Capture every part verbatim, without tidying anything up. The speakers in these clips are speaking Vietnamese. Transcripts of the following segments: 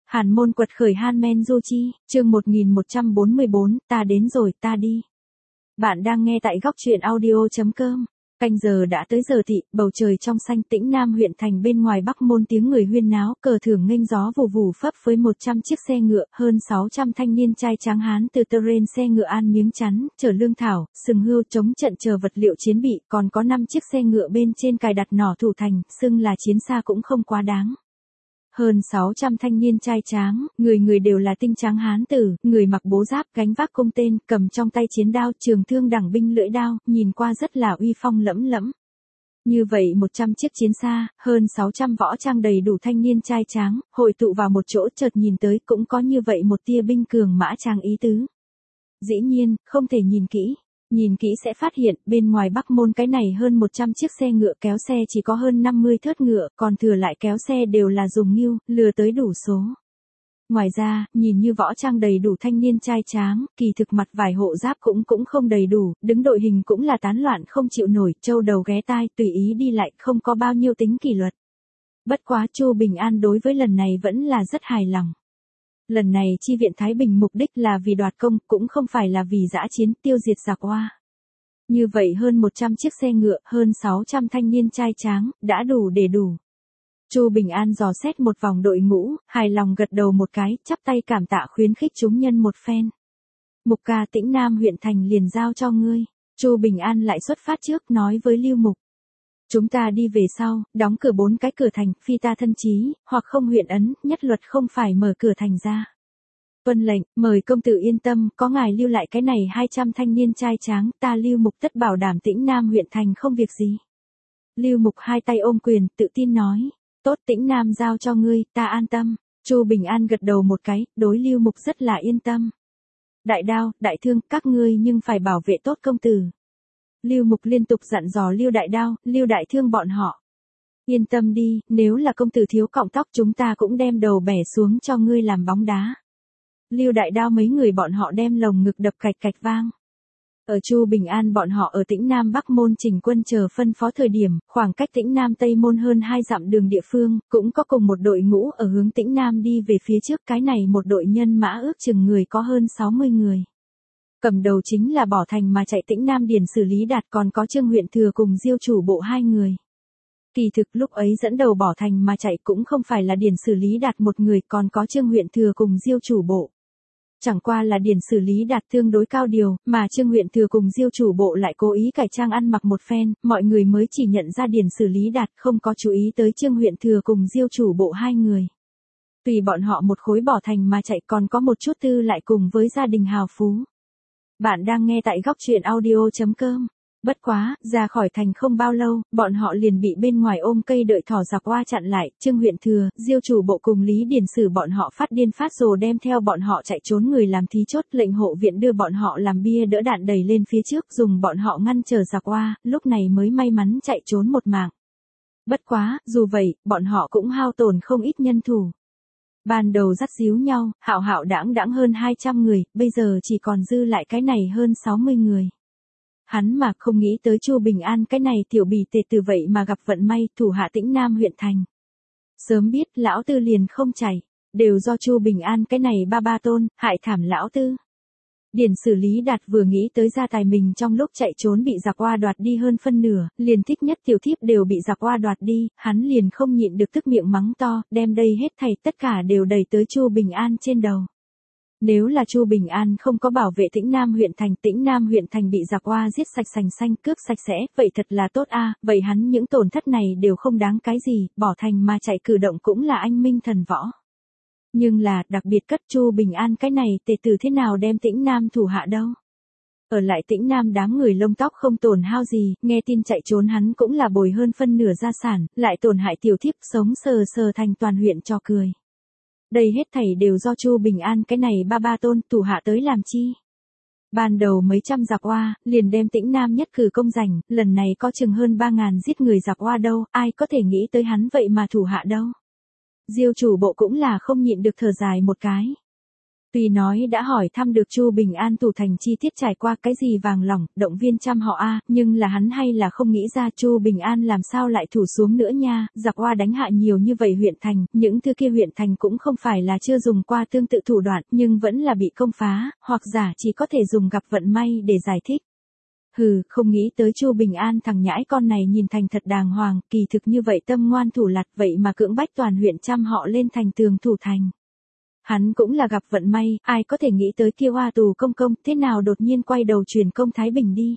Hàn môn quật khởi Hanmen Du Chi, chương một nghìn một trăm bốn mươi bốn, ta đến rồi, ta đi. Bạn đang nghe tại góc truyện audio chấm com. Canh giờ đã tới giờ thị, bầu trời trong xanh, Tĩnh Nam huyện thành bên ngoài Bắc Môn tiếng người huyên náo, cờ thưởng nghênh gió vù vù phấp với một trăm chiếc xe ngựa, hơn sáu trăm thanh niên trai tráng hán từ terrain xe ngựa an miếng chắn, chở lương thảo, sừng hươu chống trận chờ vật liệu chiến bị, còn có năm chiếc xe ngựa bên trên cài đặt nỏ thủ thành, xưng là chiến xa cũng không quá đáng. Hơn sáu trăm thanh niên trai tráng, người người đều là tinh tráng hán tử, người mặc bố giáp, gánh vác cung tên, cầm trong tay chiến đao, trường thương đẳng binh lưỡi đao, nhìn qua rất là uy phong lẫm lẫm. Như vậy một trăm chiếc chiến xa, hơn sáu trăm võ trang đầy đủ thanh niên trai tráng, hội tụ vào một chỗ, chợt nhìn tới cũng có như vậy một tia binh cường mã tráng ý tứ. Dĩ nhiên, không thể nhìn kỹ. Nhìn kỹ sẽ phát hiện, bên ngoài Bắc Môn cái này hơn một trăm chiếc xe ngựa kéo xe chỉ có hơn năm mươi thớt ngựa, còn thừa lại kéo xe đều là dùng ngưu, lừa tới đủ số. Ngoài ra, nhìn như võ trang đầy đủ thanh niên trai tráng, kỳ thực mặt vải hộ giáp cũng cũng không đầy đủ, đứng đội hình cũng là tán loạn không chịu nổi, châu đầu ghé tai, tùy ý đi lại, không có bao nhiêu tính kỷ luật. Bất quá Chu Bình An đối với lần này vẫn là rất hài lòng. Lần này chi viện Thái Bình mục đích là vì đoạt công, cũng không phải là vì dã chiến tiêu diệt giặc Hoa. Như vậy hơn một trăm chiếc xe ngựa, hơn sáu trăm thanh niên trai tráng, đã đủ để đủ. Chu Bình An dò xét một vòng đội ngũ, hài lòng gật đầu một cái, chắp tay cảm tạ khuyến khích chúng nhân một phen. Mục ca, Tĩnh Nam huyện thành liền giao cho ngươi. Chu Bình An lại xuất phát trước nói với Lưu Mục. Chúng ta đi về sau, đóng cửa bốn cái cửa thành, phi ta thân chí, hoặc không huyện ấn, nhất luật không phải mở cửa thành ra. Tuân lệnh, mời công tử yên tâm, có ngài lưu lại cái này hai trăm thanh niên trai tráng, ta Lưu Mục tất bảo đảm Tĩnh Nam huyện thành không việc gì. Lưu Mục hai tay ôm quyền, tự tin nói, tốt, Tĩnh Nam giao cho ngươi, ta an tâm. Chu Bình An gật đầu một cái, đối Lưu Mục rất là yên tâm. Đại đao, đại thương, các ngươi nhưng phải bảo vệ tốt công tử. Lưu Mục liên tục dặn dò Lưu Đại Đao, Lưu Đại Thương bọn họ. Yên tâm đi, nếu là công tử thiếu cọng tóc chúng ta cũng đem đầu bẻ xuống cho ngươi làm bóng đá. Lưu Đại Đao mấy người bọn họ đem lồng ngực đập cạch cạch vang. Ở Chu Bình An bọn họ ở Tĩnh Nam Bắc Môn chỉnh quân chờ phân phó thời điểm, khoảng cách Tĩnh Nam Tây Môn hơn hai dặm đường địa phương, cũng có cùng một đội ngũ ở hướng Tĩnh Nam đi về phía trước, cái này một đội nhân mã ước chừng người có hơn sáu mươi người. Cầm đầu chính là bỏ thành mà chạy Tĩnh Nam Điền xử lý đạt, còn có Trương huyện thừa cùng Diêu chủ bộ hai người. Kỳ thực lúc ấy dẫn đầu bỏ thành mà chạy cũng không phải là Điền xử lý đạt một người, còn có Trương huyện thừa cùng Diêu chủ bộ. Chẳng qua là Điền xử lý đạt tương đối cao điều, mà Trương huyện thừa cùng Diêu chủ bộ lại cố ý cải trang ăn mặc một phen, mọi người mới chỉ nhận ra Điền xử lý đạt, không có chú ý tới Trương huyện thừa cùng Diêu chủ bộ hai người. Tùy bọn họ một khối bỏ thành mà chạy, còn có một chút tư lại cùng với gia đình hào phú. Bạn đang nghe tại góc truyện audio chấm com. Bất quá, ra khỏi thành không bao lâu, bọn họ liền bị bên ngoài ôm cây đợi thỏ giặc Hoa chặn lại, Trương huyện thừa, Diêu chủ bộ cùng Lý Điền Sử bọn họ phát điên phát rồ đem theo bọn họ chạy trốn người làm thí chốt, lệnh hộ viện đưa bọn họ làm bia đỡ đạn đẩy lên phía trước, dùng bọn họ ngăn trở giặc Hoa, lúc này mới may mắn chạy trốn một mạng. Bất quá, dù vậy, bọn họ cũng hao tổn không ít nhân thủ. Ban đầu dắt díu nhau, hạo hạo đãng đãng hơn hai trăm người, bây giờ chỉ còn dư lại cái này hơn sáu mươi người. Hắn mà không nghĩ tới Chu Bình An cái này tiểu bì tệ từ vậy mà gặp vận may, thủ hạ Tĩnh Nam huyện thành. Sớm biết lão tư liền không chảy, đều do Chu Bình An cái này ba ba tôn, hại thảm lão tư. Điền xử lý đạt vừa nghĩ tới gia tài mình trong lúc chạy trốn bị giặc Hoa đoạt đi hơn phân nửa, liền thích nhất tiểu thiếp đều bị giặc Hoa đoạt đi, hắn liền không nhịn được tức miệng mắng to, đem đây hết thảy tất cả đều đẩy tới Chu Bình An trên đầu. Nếu là Chu Bình An không có bảo vệ Tĩnh Nam huyện thành, Tĩnh Nam huyện thành bị giặc Hoa giết sạch sành xanh, cướp sạch sẽ, vậy thật là tốt a, vậy hắn những tổn thất này đều không đáng cái gì, bỏ thành mà chạy cử động cũng là anh minh thần võ. Nhưng là, đặc biệt cất Chu Bình An cái này tề tử thế nào đem Tĩnh Nam thủ hạ đâu. Ở lại Tĩnh Nam đám người lông tóc không tổn hao gì, nghe tin chạy trốn hắn cũng là bồi hơn phân nửa gia sản, lại tổn hại tiểu thiếp, sống sờ sờ thành toàn huyện cho cười. Đây hết thảy đều do Chu Bình An cái này ba ba tôn thủ hạ tới làm chi. Ban đầu mấy trăm giặc Hoa, liền đem Tĩnh Nam nhất cử công giành, lần này có chừng hơn ba ngàn giết người giặc Hoa đâu, ai có thể nghĩ tới hắn vậy mà thủ hạ đâu. Diêu chủ bộ cũng là không nhịn được thở dài một cái. Tuy nói đã hỏi thăm được Chu Bình An thủ thành chi tiết trải qua cái gì vàng lòng, động viên trăm họ a, nhưng là hắn hay là không nghĩ ra Chu Bình An làm sao lại thủ xuống nữa nha, giặc Hoa đánh hạ nhiều như vậy huyện thành, những thứ kia huyện thành cũng không phải là chưa dùng qua tương tự thủ đoạn, nhưng vẫn là bị công phá, hoặc giả chỉ có thể dùng gặp vận may để giải thích. Hừ, không nghĩ tới Chu Bình An thằng nhãi con này nhìn thành thật đàng hoàng, kỳ thực như vậy tâm ngoan thủ lặt, vậy mà cưỡng bách toàn huyện trăm họ lên thành tường thủ thành. Hắn cũng là gặp vận may, ai có thể nghĩ tới kia Hoa tù công công, thế nào đột nhiên quay đầu truyền công Thái Bình đi.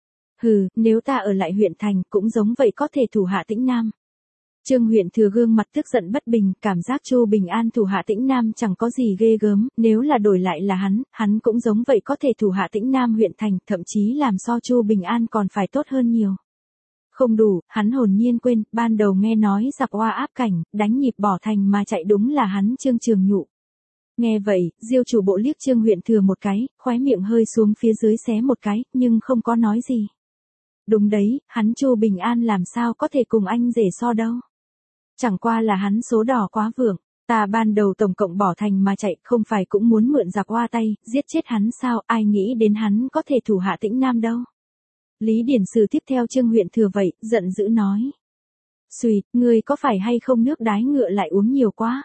Hừ, nếu ta ở lại huyện thành, cũng giống vậy có thể thủ hạ Tĩnh Nam. Trương huyện thừa gương mặt tức giận bất bình, cảm giác Chu Bình An thủ hạ Tĩnh Nam chẳng có gì ghê gớm, nếu là đổi lại là hắn, hắn cũng giống vậy có thể thủ hạ Tĩnh Nam huyện thành, thậm chí làm so Chu Bình An còn phải tốt hơn nhiều. Không đủ, hắn hồn nhiên quên, ban đầu nghe nói giặc Hoa áp cảnh, đánh nhịp bỏ thành mà chạy đúng là hắn Trương Trường Nhụ. Nghe vậy, Diêu chủ bộ liếc Trương huyện thừa một cái, khóe miệng hơi xuống phía dưới xé một cái, nhưng không có nói gì. Đúng đấy, hắn Chu Bình An làm sao có thể cùng anh rể so đâu. Chẳng qua là hắn số đỏ quá vượng, ta ban đầu tổng cộng bỏ thành mà chạy, không phải cũng muốn mượn giặc Hoa tay, giết chết hắn sao, ai nghĩ đến hắn có thể thủ hạ Tĩnh Nam đâu. Lý Điển Sử tiếp theo Trương huyện thừa vậy, giận dữ nói. Xùi, ngươi có phải hay không nước đái ngựa lại uống nhiều quá.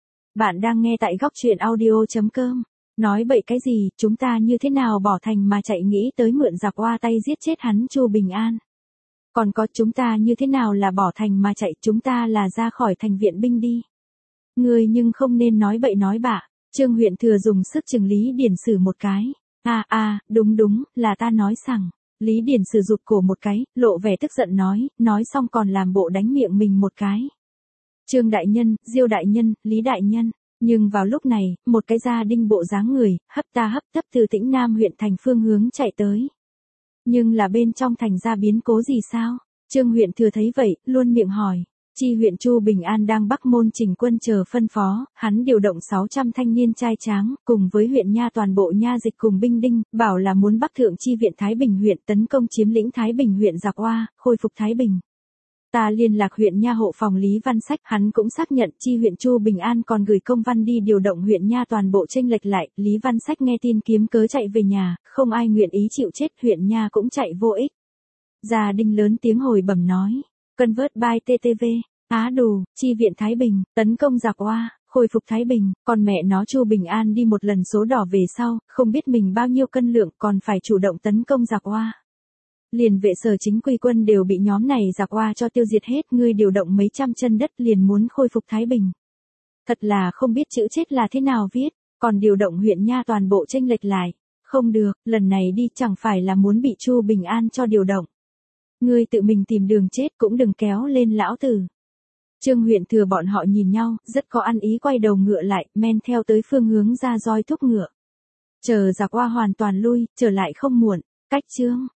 Bạn đang nghe tại góc truyện audio chấm com. Nói bậy cái gì, chúng ta như thế nào bỏ thành mà chạy nghĩ tới mượn giặc Hoa tay giết chết hắn Chu Bình An. Còn có chúng ta như thế nào là bỏ thành mà chạy, chúng ta là ra khỏi thành viện binh đi. Ngươi nhưng không nên nói bậy nói bạ. Trương huyện thừa dùng sức chừng Lý Điển Sử một cái. À à, đúng đúng, là ta nói rằng. Lý Điển Sử rụt cổ một cái, lộ vẻ tức giận nói, nói xong còn làm bộ đánh miệng mình một cái. Trương đại nhân, Diêu đại nhân, Lý đại nhân. Nhưng vào lúc này, một cái gia đinh bộ dáng người, hấp ta hấp tấp từ Tĩnh Nam huyện thành phương hướng chạy tới. Nhưng là bên trong thành ra biến cố gì sao? Trương huyện thừa thấy vậy, luôn miệng hỏi. Chi huyện Chu Bình An đang Bắc Môn chỉnh quân chờ phân phó, hắn điều động sáu trăm thanh niên trai tráng, cùng với huyện nha toàn bộ nha dịch cùng binh đinh, bảo là muốn Bắc thượng chi viện Thái Bình huyện tấn công chiếm lĩnh Thái Bình huyện giặc Hoa, khôi phục Thái Bình. Ta liên lạc huyện nha hộ phòng Lý Văn Sách, hắn cũng xác nhận chi huyện Chu Bình An còn gửi công văn đi điều động huyện nha toàn bộ chênh lệch lại, Lý Văn Sách nghe tin kiếm cớ chạy về nhà, không ai nguyện ý chịu chết, huyện nha cũng chạy vô ích. Gia Đinh lớn tiếng hồi bẩm nói, Convert by tê tê vê, Á Đù, chi viện Thái Bình, tấn công giặc Hoa, khôi phục Thái Bình, còn mẹ nó Chu Bình An đi một lần số đỏ về sau, không biết mình bao nhiêu cân lượng còn phải chủ động tấn công giặc Hoa. Liền vệ sở chính quy quân đều bị nhóm này giặc Hoa cho tiêu diệt hết, ngươi điều động mấy trăm chân đất liền muốn khôi phục Thái Bình. Thật là không biết chữ chết là thế nào viết, còn điều động huyện nha toàn bộ chênh lệch lại. Không được, lần này đi chẳng phải là muốn bị Chu Bình An cho điều động. Ngươi tự mình tìm đường chết cũng đừng kéo lên lão tử. Trương huyện thừa bọn họ nhìn nhau, rất có ăn ý quay đầu ngựa lại, men theo tới phương hướng ra roi thúc ngựa. Chờ giặc Hoa hoàn toàn lui, trở lại không muộn, cách chương.